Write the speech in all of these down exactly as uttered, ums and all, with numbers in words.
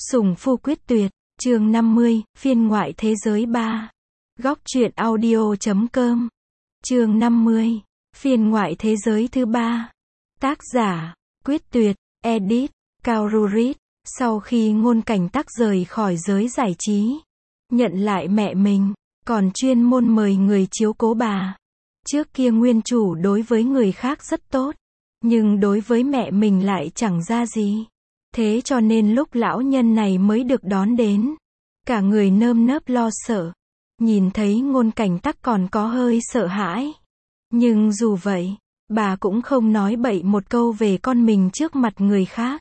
Sủng phu quyết tuyệt, chương năm mươi, phiên ngoại thế giới ba. Góc truyện audio chấm com. Chương năm mươi, phiên ngoại thế giới thứ ba. Tác giả, Quyết Tuyệt, edit, Cao Rurit. Sau khi Ngôn Cảnh Tắc rời khỏi giới giải trí, nhận lại mẹ mình, còn chuyên môn mời người chiếu cố bà. Trước kia nguyên chủ đối với người khác rất tốt, nhưng đối với mẹ mình lại chẳng ra gì. Thế cho nên lúc lão nhân này mới được đón đến, cả người nơm nớp lo sợ. Nhìn thấy Ngôn Cảnh Tắc còn có hơi sợ hãi. Nhưng dù vậy, bà cũng không nói bậy một câu về con mình trước mặt người khác,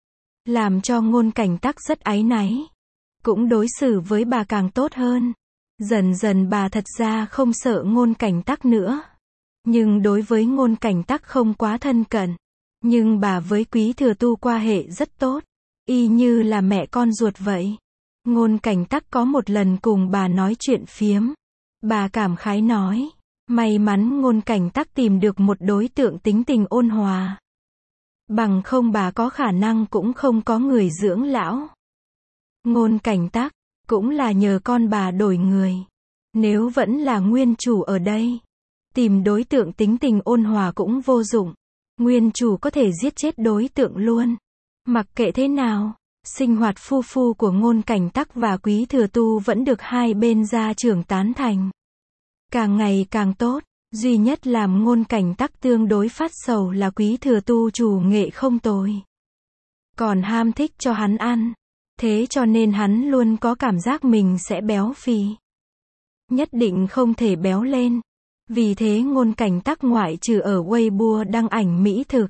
làm cho Ngôn Cảnh Tắc rất áy náy. Cũng đối xử với bà càng tốt hơn. Dần dần bà thật ra không sợ Ngôn Cảnh Tắc nữa. Nhưng đối với Ngôn Cảnh Tắc không quá thân cận. Nhưng bà với Quý Thừa Tu qua hệ rất tốt, y như là mẹ con ruột vậy. Ngôn Cảnh Tắc có một lần cùng bà nói chuyện phiếm. Bà cảm khái nói, may mắn Ngôn Cảnh Tắc tìm được một đối tượng tính tình ôn hòa. Bằng không bà có khả năng cũng không có người dưỡng lão. Ngôn Cảnh Tắc, cũng là nhờ con bà đổi người. Nếu vẫn là nguyên chủ ở đây, tìm đối tượng tính tình ôn hòa cũng vô dụng. Nguyên chủ có thể giết chết đối tượng luôn. Mặc kệ thế nào, sinh hoạt phu phu của Ngôn Cảnh Tắc và Quý Thừa Tu vẫn được hai bên gia trưởng tán thành. Càng ngày càng tốt, duy nhất làm Ngôn Cảnh Tắc tương đối phát sầu là Quý Thừa Tu chủ nghệ không tồi. Còn ham thích cho hắn ăn. Thế cho nên hắn luôn có cảm giác mình sẽ béo phì. Nhất định không thể béo lên. Vì thế Ngôn Cảnh Tắc ngoại trừ ở Weibo đăng ảnh mỹ thực,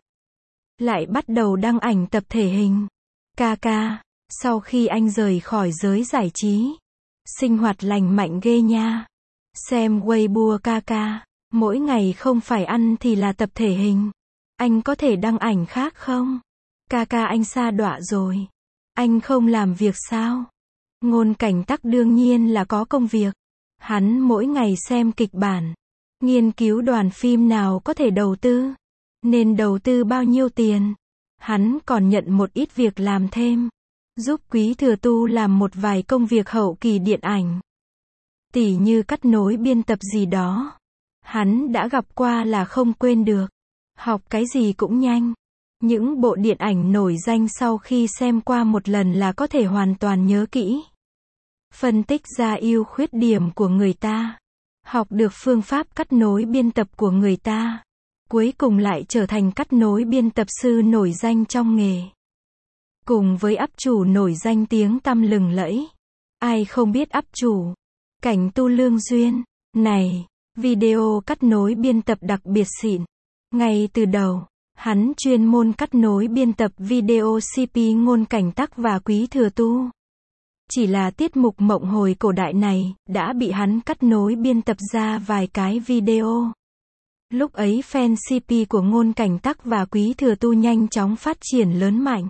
lại bắt đầu đăng ảnh tập thể hình. Ca ca, sau khi anh rời khỏi giới giải trí, sinh hoạt lành mạnh ghê nha. Xem Weibo ca ca, mỗi ngày không phải ăn thì là tập thể hình. Anh có thể đăng ảnh khác không? Ca ca anh sa đọa rồi. Anh không làm việc sao? Ngôn Cảnh Tắc đương nhiên là có công việc. Hắn mỗi ngày xem kịch bản, nghiên cứu đoàn phim nào có thể đầu tư, nên đầu tư bao nhiêu tiền. Hắn còn nhận một ít việc làm thêm, giúp Quý Thừa Tu làm một vài công việc hậu kỳ điện ảnh. Tỉ như cắt nối biên tập gì đó. Hắn đã gặp qua là không quên được. Học cái gì cũng nhanh. Những bộ điện ảnh nổi danh sau khi xem qua một lần là có thể hoàn toàn nhớ kỹ. Phân tích ra ưu khuyết điểm của người ta. Học được phương pháp cắt nối biên tập của người ta. Cuối cùng lại trở thành cắt nối biên tập sư nổi danh trong nghề. Cùng với ắp chủ nổi danh tiếng tăm lừng lẫy. Ai không biết ắp chủ Cảnh Tu Lương Duyên. Này, video cắt nối biên tập đặc biệt xịn. Ngay từ đầu, hắn chuyên môn cắt nối biên tập video xê pê Ngôn Cảnh Tắc và Quý Thừa Tu. Chỉ là tiết mục mộng hồi cổ đại này, đã bị hắn cắt nối biên tập ra vài cái video. Lúc ấy fan xê pê của Ngôn Cảnh Tắc và Quý Thừa Tu nhanh chóng phát triển lớn mạnh.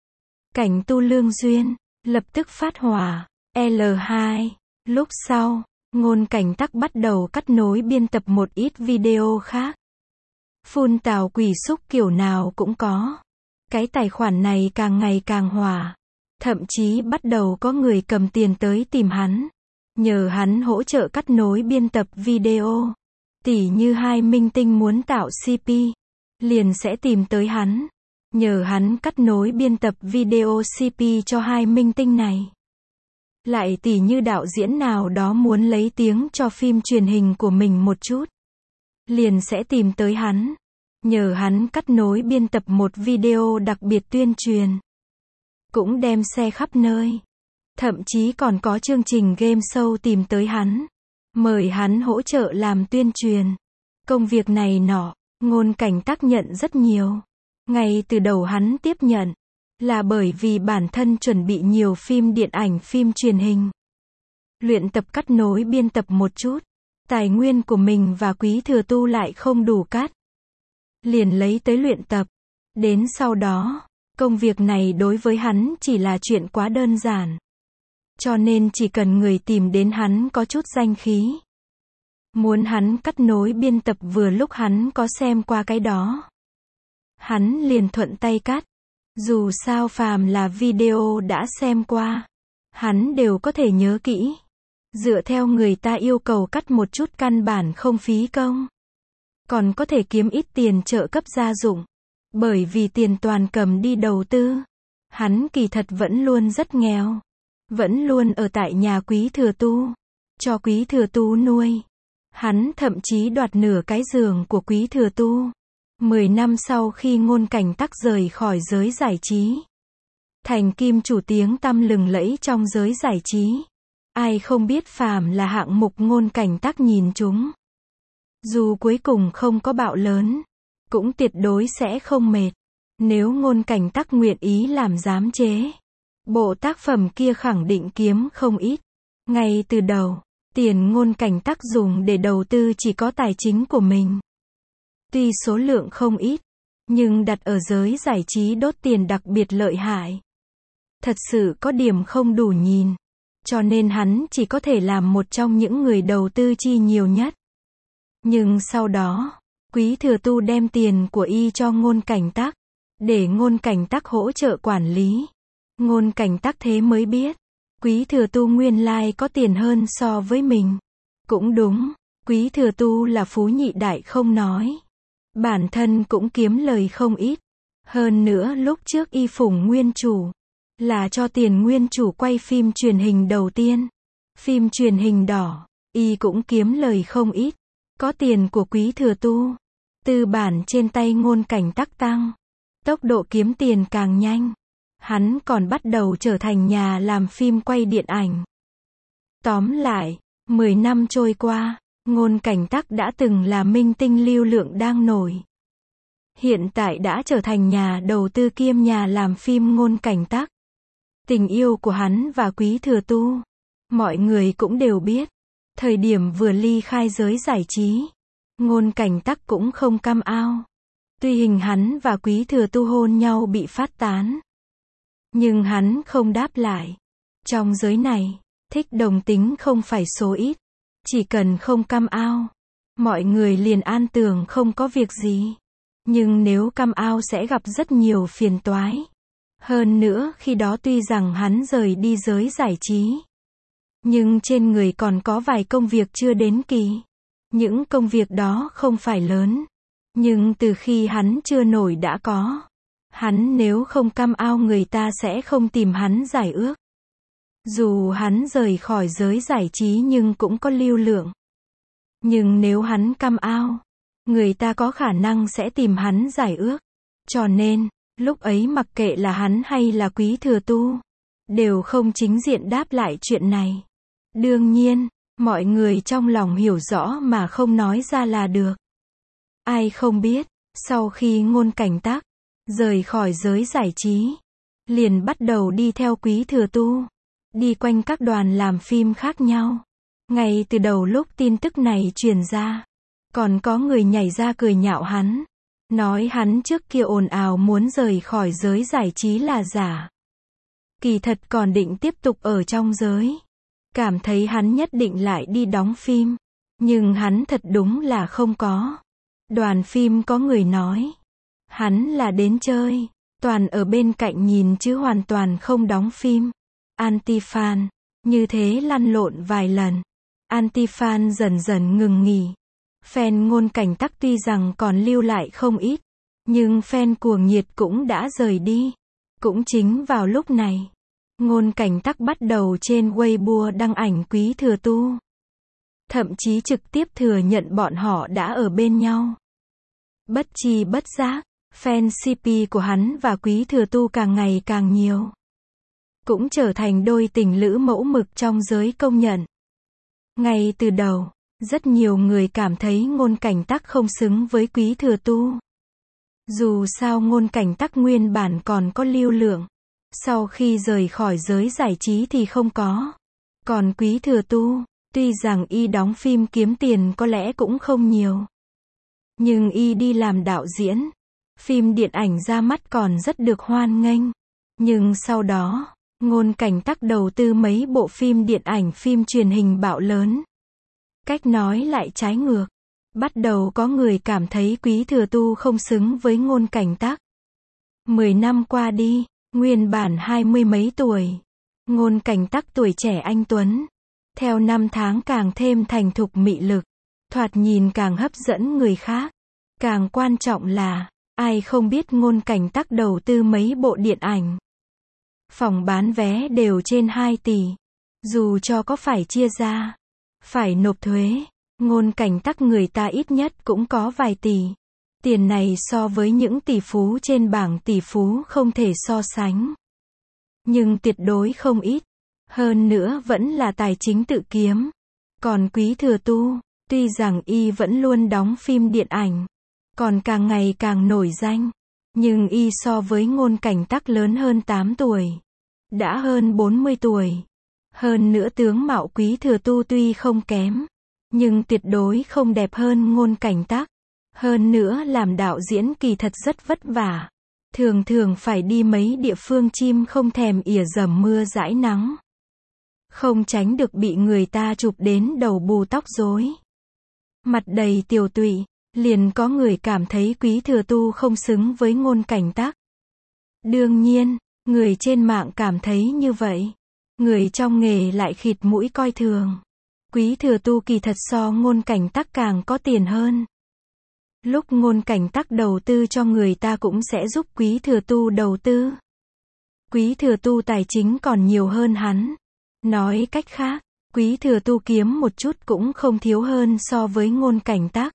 Cảnh Tu Lương Duyên, lập tức phát hỏa. lờ hai. Lúc sau, Ngôn Cảnh Tắc bắt đầu cắt nối biên tập một ít video khác. Phun tào quỷ xúc kiểu nào cũng có. Cái tài khoản này càng ngày càng hỏa. Thậm chí bắt đầu có người cầm tiền tới tìm hắn, nhờ hắn hỗ trợ cắt nối biên tập video. Tỉ như hai minh tinh muốn tạo xê pê, liền sẽ tìm tới hắn, nhờ hắn cắt nối biên tập video xê pê cho hai minh tinh này. Lại tỉ như đạo diễn nào đó muốn lấy tiếng cho phim truyền hình của mình một chút, liền sẽ tìm tới hắn, nhờ hắn cắt nối biên tập một video đặc biệt tuyên truyền. Cũng đem xe khắp nơi. Thậm chí còn có chương trình game show tìm tới hắn, mời hắn hỗ trợ làm tuyên truyền. Công việc này nọ, Ngôn Cảnh Tắc nhận rất nhiều. Ngay từ đầu hắn tiếp nhận, là bởi vì bản thân chuẩn bị nhiều phim điện ảnh phim truyền hình. Luyện tập cắt nối biên tập một chút. Tài nguyên của mình và Quý Thừa Tu lại không đủ cắt. Liền lấy tới luyện tập. Đến sau đó, công việc này đối với hắn chỉ là chuyện quá đơn giản. Cho nên chỉ cần người tìm đến hắn có chút danh khí. Muốn hắn cắt nối biên tập vừa lúc hắn có xem qua cái đó. Hắn liền thuận tay cắt. Dù sao phàm là video đã xem qua, hắn đều có thể nhớ kỹ. Dựa theo người ta yêu cầu cắt một chút căn bản không phí công. Còn có thể kiếm ít tiền trợ cấp gia dụng. Bởi vì tiền toàn cầm đi đầu tư. Hắn kỳ thật vẫn luôn rất nghèo. Vẫn luôn ở tại nhà Quý Thừa Tu. Cho Quý Thừa Tu nuôi. Hắn thậm chí đoạt nửa cái giường của Quý Thừa Tu. Mười năm sau khi Ngôn Cảnh Tắc rời khỏi giới giải trí. Thành kim chủ tiếng tăm lừng lẫy trong giới giải trí. Ai không biết phàm là hạng mục Ngôn Cảnh Tắc nhìn chúng. Dù cuối cùng không có bạo lớn, cũng tuyệt đối sẽ không mệt. Nếu Ngôn Cảnh Tắc nguyện ý làm giám chế, bộ tác phẩm kia khẳng định kiếm không ít. Ngay từ đầu, tiền Ngôn Cảnh Tắc dùng để đầu tư chỉ có tài chính của mình. Tuy số lượng không ít, nhưng đặt ở giới giải trí đốt tiền đặc biệt lợi hại. Thật sự có điểm không đủ nhìn. Cho nên hắn chỉ có thể làm một trong những người đầu tư chi nhiều nhất. Nhưng sau đó, Quý Thừa Tu đem tiền của y cho Ngôn Cảnh Tắc, để Ngôn Cảnh Tắc hỗ trợ quản lý. Ngôn Cảnh Tắc thế mới biết, Quý Thừa Tu nguyên lai có tiền hơn so với mình. Cũng đúng, Quý Thừa Tu là phú nhị đại không nói. Bản thân cũng kiếm lời không ít. Hơn nữa lúc trước y phủng nguyên chủ, là cho tiền nguyên chủ quay phim truyền hình đầu tiên. Phim truyền hình đỏ, y cũng kiếm lời không ít. Có tiền của Quý Thừa Tu, tư bản trên tay Ngôn Cảnh Tắc tăng. Tốc độ kiếm tiền càng nhanh. Hắn còn bắt đầu trở thành nhà làm phim quay điện ảnh. Tóm lại, mười năm trôi qua, Ngôn Cảnh Tắc đã từng là minh tinh lưu lượng đang nổi. Hiện tại đã trở thành nhà đầu tư kiêm nhà làm phim Ngôn Cảnh Tắc. Tình yêu của hắn và Quý Thừa Tu, mọi người cũng đều biết. Thời điểm vừa ly khai giới giải trí, Ngôn Cảnh Tắc cũng không cam ao. Tuy hình hắn và Quý Thừa Tu hôn nhau bị phát tán, nhưng hắn không đáp lại. Trong giới này, thích đồng tính không phải số ít. Chỉ cần không cam ao, mọi người liền an tường không có việc gì. Nhưng nếu cam ao sẽ gặp rất nhiều phiền toái. Hơn nữa khi đó tuy rằng hắn rời đi giới giải trí, nhưng trên người còn có vài công việc chưa đến kỳ. Những công việc đó không phải lớn, nhưng từ khi hắn chưa nổi đã có. Hắn nếu không cam ao người ta sẽ không tìm hắn giải ước. Dù hắn rời khỏi giới giải trí nhưng cũng có lưu lượng. Nhưng nếu hắn cam ao, người ta có khả năng sẽ tìm hắn giải ước. Cho nên, lúc ấy mặc kệ là hắn hay là Quý Thừa Tu, đều không chính diện đáp lại chuyện này. Đương nhiên, mọi người trong lòng hiểu rõ mà không nói ra là được. Ai không biết, sau khi Ngôn Cảnh Tắc rời khỏi giới giải trí, liền bắt đầu đi theo Quý Thừa Tu, đi quanh các đoàn làm phim khác nhau. Ngay từ đầu lúc tin tức này truyền ra, còn có người nhảy ra cười nhạo hắn, nói hắn trước kia ồn ào muốn rời khỏi giới giải trí là giả. Kỳ thật còn định tiếp tục ở trong giới. Cảm thấy hắn nhất định lại đi đóng phim. Nhưng hắn thật đúng là không có. Đoàn phim có người nói, hắn là đến chơi, toàn ở bên cạnh nhìn chứ hoàn toàn không đóng phim. Anti-fan, như thế lăn lộn vài lần. Anti-fan dần dần ngừng nghỉ. Fan Ngôn Cảnh Tắc tuy rằng còn lưu lại không ít, nhưng fan cuồng nhiệt cũng đã rời đi. Cũng chính vào lúc này, Ngôn Cảnh Tắc bắt đầu trên Weibo đăng ảnh Quý Thừa Tu. Thậm chí trực tiếp thừa nhận bọn họ đã ở bên nhau. Bất chi bất giác, fan xê pê của hắn và Quý Thừa Tu càng ngày càng nhiều. Cũng trở thành đôi tình lữ mẫu mực trong giới công nhận. Ngay từ đầu, rất nhiều người cảm thấy Ngôn Cảnh Tắc không xứng với Quý Thừa Tu. Dù sao Ngôn Cảnh Tắc nguyên bản còn có lưu lượng. Sau khi rời khỏi giới giải trí thì không có. Còn Quý Thừa Tu, tuy rằng y đóng phim kiếm tiền có lẽ cũng không nhiều. Nhưng y đi làm đạo diễn, phim điện ảnh ra mắt còn rất được hoan nghênh. Nhưng sau đó, Ngôn Cảnh Tắc đầu tư mấy bộ phim điện ảnh phim truyền hình bạo lớn. Cách nói lại trái ngược. Bắt đầu có người cảm thấy Quý Thừa Tu không xứng với Ngôn Cảnh Tắc. Mười năm qua đi, nguyên bản hai mươi mấy tuổi. Ngôn Cảnh Tắc tuổi trẻ anh tuấn. Theo năm tháng càng thêm thành thục mị lực. Thoạt nhìn càng hấp dẫn người khác. Càng quan trọng là, ai không biết Ngôn Cảnh Tắc đầu tư mấy bộ điện ảnh. Phòng bán vé đều trên hai tỷ. Dù cho có phải chia ra, phải nộp thuế, Ngôn Cảnh Tắc người ta ít nhất cũng có vài tỷ. Tiền này so với những tỷ phú trên bảng tỷ phú không thể so sánh. Nhưng tuyệt đối không ít. Hơn nữa vẫn là tài chính tự kiếm. Còn Quý Thừa Tu, tuy rằng y vẫn luôn đóng phim điện ảnh, còn càng ngày càng nổi danh, nhưng y so với Ngôn Cảnh Tắc lớn hơn tám tuổi. Đã hơn bốn mươi tuổi. Hơn nữa tướng mạo Quý Thừa Tu tuy không kém, nhưng tuyệt đối không đẹp hơn Ngôn Cảnh Tắc. Hơn nữa làm đạo diễn kỳ thật rất vất vả. Thường thường phải đi mấy địa phương chim không thèm ỉa dầm mưa dãi nắng. Không tránh được bị người ta chụp đến đầu bù tóc rối. Mặt đầy tiều tụy, liền có người cảm thấy Quý Thừa Tu không xứng với Ngôn Cảnh Tắc. Đương nhiên, người trên mạng cảm thấy như vậy. Người trong nghề lại khịt mũi coi thường. Quý Thừa Tu kỳ thật so Ngôn Cảnh Tắc càng có tiền hơn. Lúc Ngôn Cảnh Tắc đầu tư cho người ta cũng sẽ giúp Quý Thừa Tu đầu tư. Quý Thừa Tu tài chính còn nhiều hơn hắn. Nói cách khác, Quý Thừa Tu kiếm một chút cũng không thiếu hơn so với Ngôn Cảnh Tắc.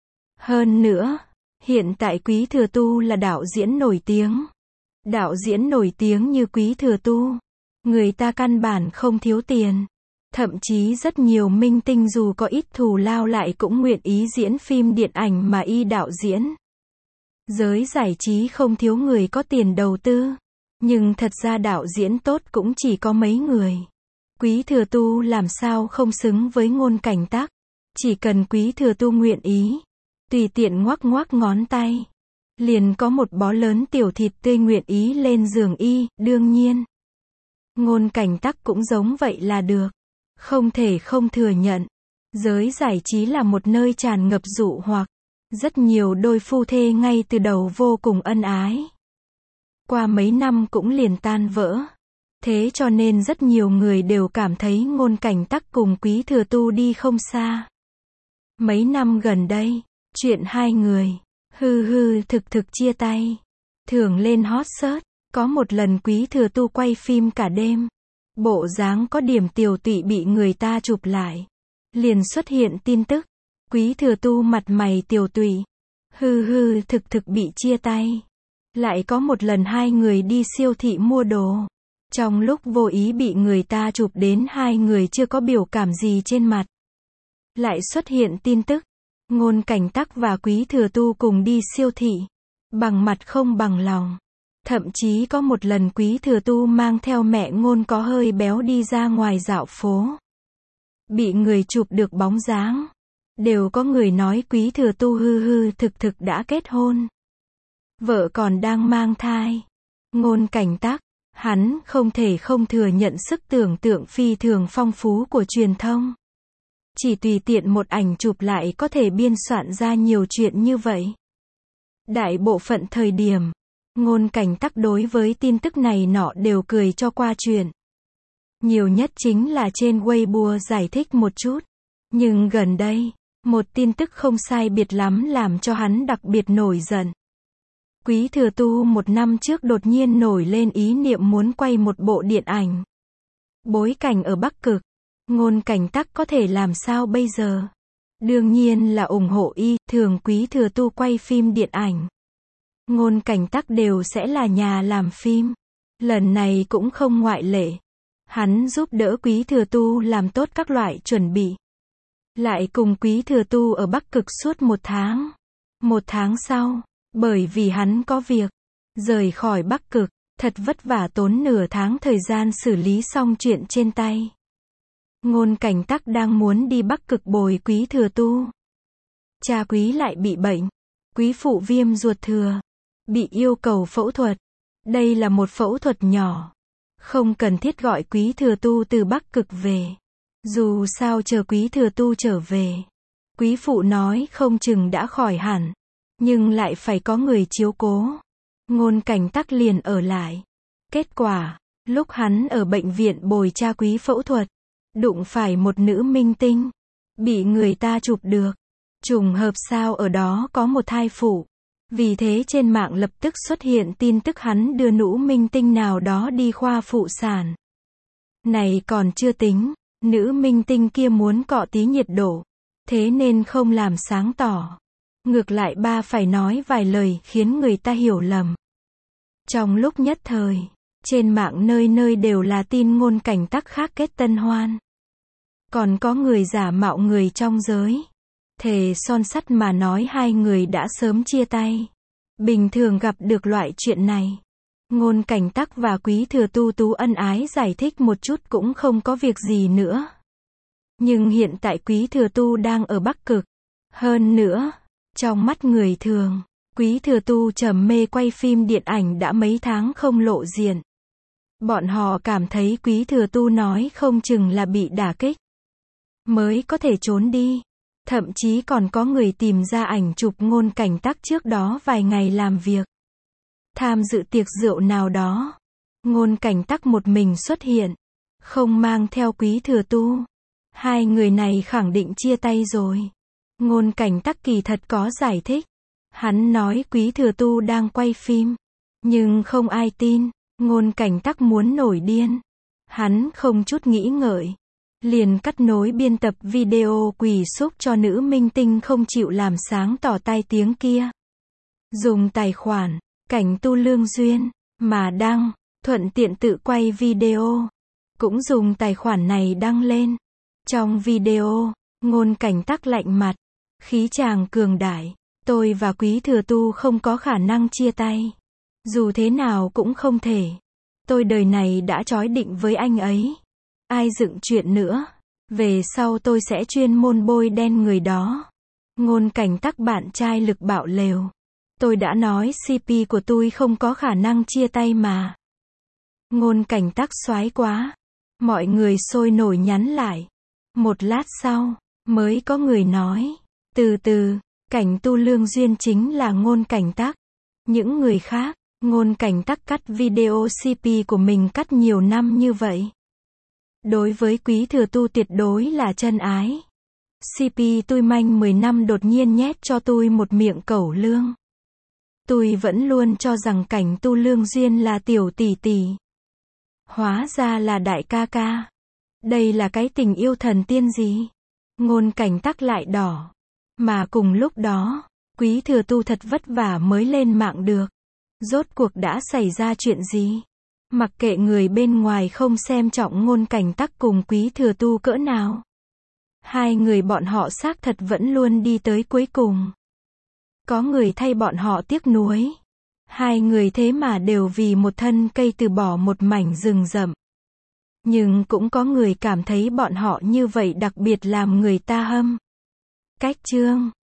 Hơn nữa, hiện tại Quý Thừa Tu là đạo diễn nổi tiếng. Đạo diễn nổi tiếng như Quý Thừa Tu, người ta căn bản không thiếu tiền. Thậm chí rất nhiều minh tinh dù có ít thù lao lại cũng nguyện ý diễn phim điện ảnh mà y đạo diễn. Giới giải trí không thiếu người có tiền đầu tư. Nhưng thật ra đạo diễn tốt cũng chỉ có mấy người. Quý Thừa Tu làm sao không xứng với Ngôn Cảnh Tắc. Chỉ cần Quý Thừa Tu nguyện ý, tùy tiện ngoắc ngoắc ngón tay, liền có một bó lớn tiểu thịt tươi nguyện ý lên giường y. Đương nhiên, Ngôn Cảnh Tắc cũng giống vậy là được. Không thể không thừa nhận, giới giải trí là một nơi tràn ngập dụ hoặc. Rất nhiều đôi phu thê ngay từ đầu vô cùng ân ái. Qua mấy năm cũng liền tan vỡ. Thế cho nên rất nhiều người đều cảm thấy Ngôn Cảnh Tắc cùng Quý Thừa Tu đi không xa. Mấy năm gần đây, chuyện hai người, hư hư thực thực chia tay, thường lên hot search. Có một lần Quý Thừa Tu quay phim cả đêm. Bộ dáng có điểm tiều tụy bị người ta chụp lại. Liền xuất hiện tin tức. Quý Thừa Tu mặt mày tiều tụy, hư hư thực thực bị chia tay. Lại có một lần hai người đi siêu thị mua đồ. Trong lúc vô ý bị người ta chụp đến hai người chưa có biểu cảm gì trên mặt. Lại xuất hiện tin tức. Ngôn Cảnh Tắc và Quý Thừa Tu cùng đi siêu thị. Bằng mặt không bằng lòng. Thậm chí có một lần Quý Thừa Tu mang theo mẹ Ngôn có hơi béo đi ra ngoài dạo phố. Bị người chụp được bóng dáng. Đều có người nói Quý Thừa Tu hư hư thực thực đã kết hôn. Vợ còn đang mang thai. Ngôn Cảnh Tắc, hắn không thể không thừa nhận sức tưởng tượng phi thường phong phú của truyền thông. Chỉ tùy tiện một ảnh chụp lại có thể biên soạn ra nhiều chuyện như vậy. Đại bộ phận thời điểm, Ngôn Cảnh Tắc đối với tin tức này nọ đều cười cho qua chuyện. Nhiều nhất chính là trên Weibo giải thích một chút. Nhưng gần đây, một tin tức không sai biệt lắm làm cho hắn đặc biệt nổi giận. Quý Thừa Tu một năm trước đột nhiên nổi lên ý niệm muốn quay một bộ điện ảnh. Bối cảnh ở Bắc Cực. Ngôn Cảnh Tắc có thể làm sao bây giờ? Đương nhiên là ủng hộ y. Thường Quý Thừa Tu quay phim điện ảnh, Ngôn Cảnh Tắc đều sẽ là nhà làm phim. Lần này cũng không ngoại lệ. Hắn giúp đỡ Quý Thừa Tu làm tốt các loại chuẩn bị. Lại cùng Quý Thừa Tu ở Bắc Cực suốt một tháng. Một tháng sau, bởi vì hắn có việc, rời khỏi Bắc Cực, thật vất vả tốn nửa tháng thời gian xử lý xong chuyện trên tay. Ngôn Cảnh Tắc đang muốn đi Bắc Cực bồi Quý Thừa Tu. Cha Quý lại bị bệnh. Quý phụ viêm ruột thừa. Bị yêu cầu phẫu thuật. Đây là một phẫu thuật nhỏ. Không cần thiết gọi Quý Thừa Tu từ Bắc Cực về. Dù sao chờ Quý Thừa Tu trở về. Quý phụ nói không chừng đã khỏi hẳn. Nhưng lại phải có người chiếu cố. Ngôn Cảnh Tắc liền ở lại. Kết quả, lúc hắn ở bệnh viện bồi cha Quý phẫu thuật, đụng phải một nữ minh tinh, bị người ta chụp được. Trùng hợp sao ở đó có một thai phụ. Vì thế trên mạng lập tức xuất hiện tin tức hắn đưa nữ minh tinh nào đó đi khoa phụ sản. Này còn chưa tính, nữ minh tinh kia muốn cọ tí nhiệt độ, thế nên không làm sáng tỏ. Ngược lại ba phải nói vài lời khiến người ta hiểu lầm. Trong lúc nhất thời, trên mạng nơi nơi đều là tin Ngôn Cảnh Tắc khác kết tân hoan. Còn có người giả mạo người trong giới, thề son sắt mà nói hai người đã sớm chia tay. Bình thường gặp được loại chuyện này, Ngôn Cảnh Tắc và Quý Thừa Tu tú ân ái giải thích một chút cũng không có việc gì nữa. Nhưng hiện tại Quý Thừa Tu đang ở Bắc Cực. Hơn nữa, trong mắt người thường, Quý Thừa Tu trầm mê quay phim điện ảnh đã mấy tháng không lộ diện. Bọn họ cảm thấy Quý Thừa Tu nói không chừng là bị đả kích, mới có thể trốn đi. Thậm chí còn có người tìm ra ảnh chụp Ngôn Cảnh Tắc trước đó vài ngày làm việc, tham dự tiệc rượu nào đó. Ngôn Cảnh Tắc một mình xuất hiện, không mang theo Quý Thừa Tu. Hai người này khẳng định chia tay rồi. Ngôn Cảnh Tắc kỳ thật có giải thích. Hắn nói Quý Thừa Tu đang quay phim, nhưng không ai tin. Ngôn Cảnh Tắc muốn nổi điên. Hắn không chút nghĩ ngợi, liền cắt nối biên tập video quỳ súc cho nữ minh tinh không chịu làm sáng tỏ tai tiếng kia. Dùng tài khoản Cảnh Tu Lương Duyên mà đăng, thuận tiện tự quay video. Cũng dùng tài khoản này đăng lên. Trong video, Ngôn Cảnh Tắc lạnh mặt, khí chàng cường đại. Tôi và Quý Thừa Tu không có khả năng chia tay. Dù thế nào cũng không thể. Tôi đời này đã trói định với anh ấy. Ai dựng chuyện nữa, về sau tôi sẽ chuyên môn bôi đen người đó. Ngôn Cảnh Tắc bạn trai lực bạo lều. Tôi đã nói xê pê của tôi không có khả năng chia tay mà. Ngôn Cảnh Tắc xoái quá. Mọi người sôi nổi nhắn lại. Một lát sau, mới có người nói, từ từ, Cảnh Tu Lương Duyên chính là Ngôn Cảnh Tắc. Những người khác, Ngôn Cảnh Tắc cắt video xê pê của mình cắt nhiều năm như vậy. Đối với Quý Thừa Tu tuyệt đối là chân ái. xê pê tôi manh mười năm đột nhiên nhét cho tôi một miệng cẩu lương. Tôi vẫn luôn cho rằng Cảnh Tu Lương Duyên là tiểu tỷ tỷ. Hóa ra là đại ca ca. Đây là cái tình yêu thần tiên gì? Ngôn Cảnh Tắc lại đỏ. Mà cùng lúc đó, Quý Thừa Tu thật vất vả mới lên mạng được. Rốt cuộc đã xảy ra chuyện gì? Mặc kệ người bên ngoài không xem trọng Ngôn Cảnh Tắc cùng Quý Thừa Tu cỡ nào. Hai người bọn họ xác thật vẫn luôn đi tới cuối cùng. Có người thay bọn họ tiếc nuối. Hai người thế mà đều vì một thân cây từ bỏ một mảnh rừng rậm. Nhưng cũng có người cảm thấy bọn họ như vậy đặc biệt làm người ta hâm. Cách chương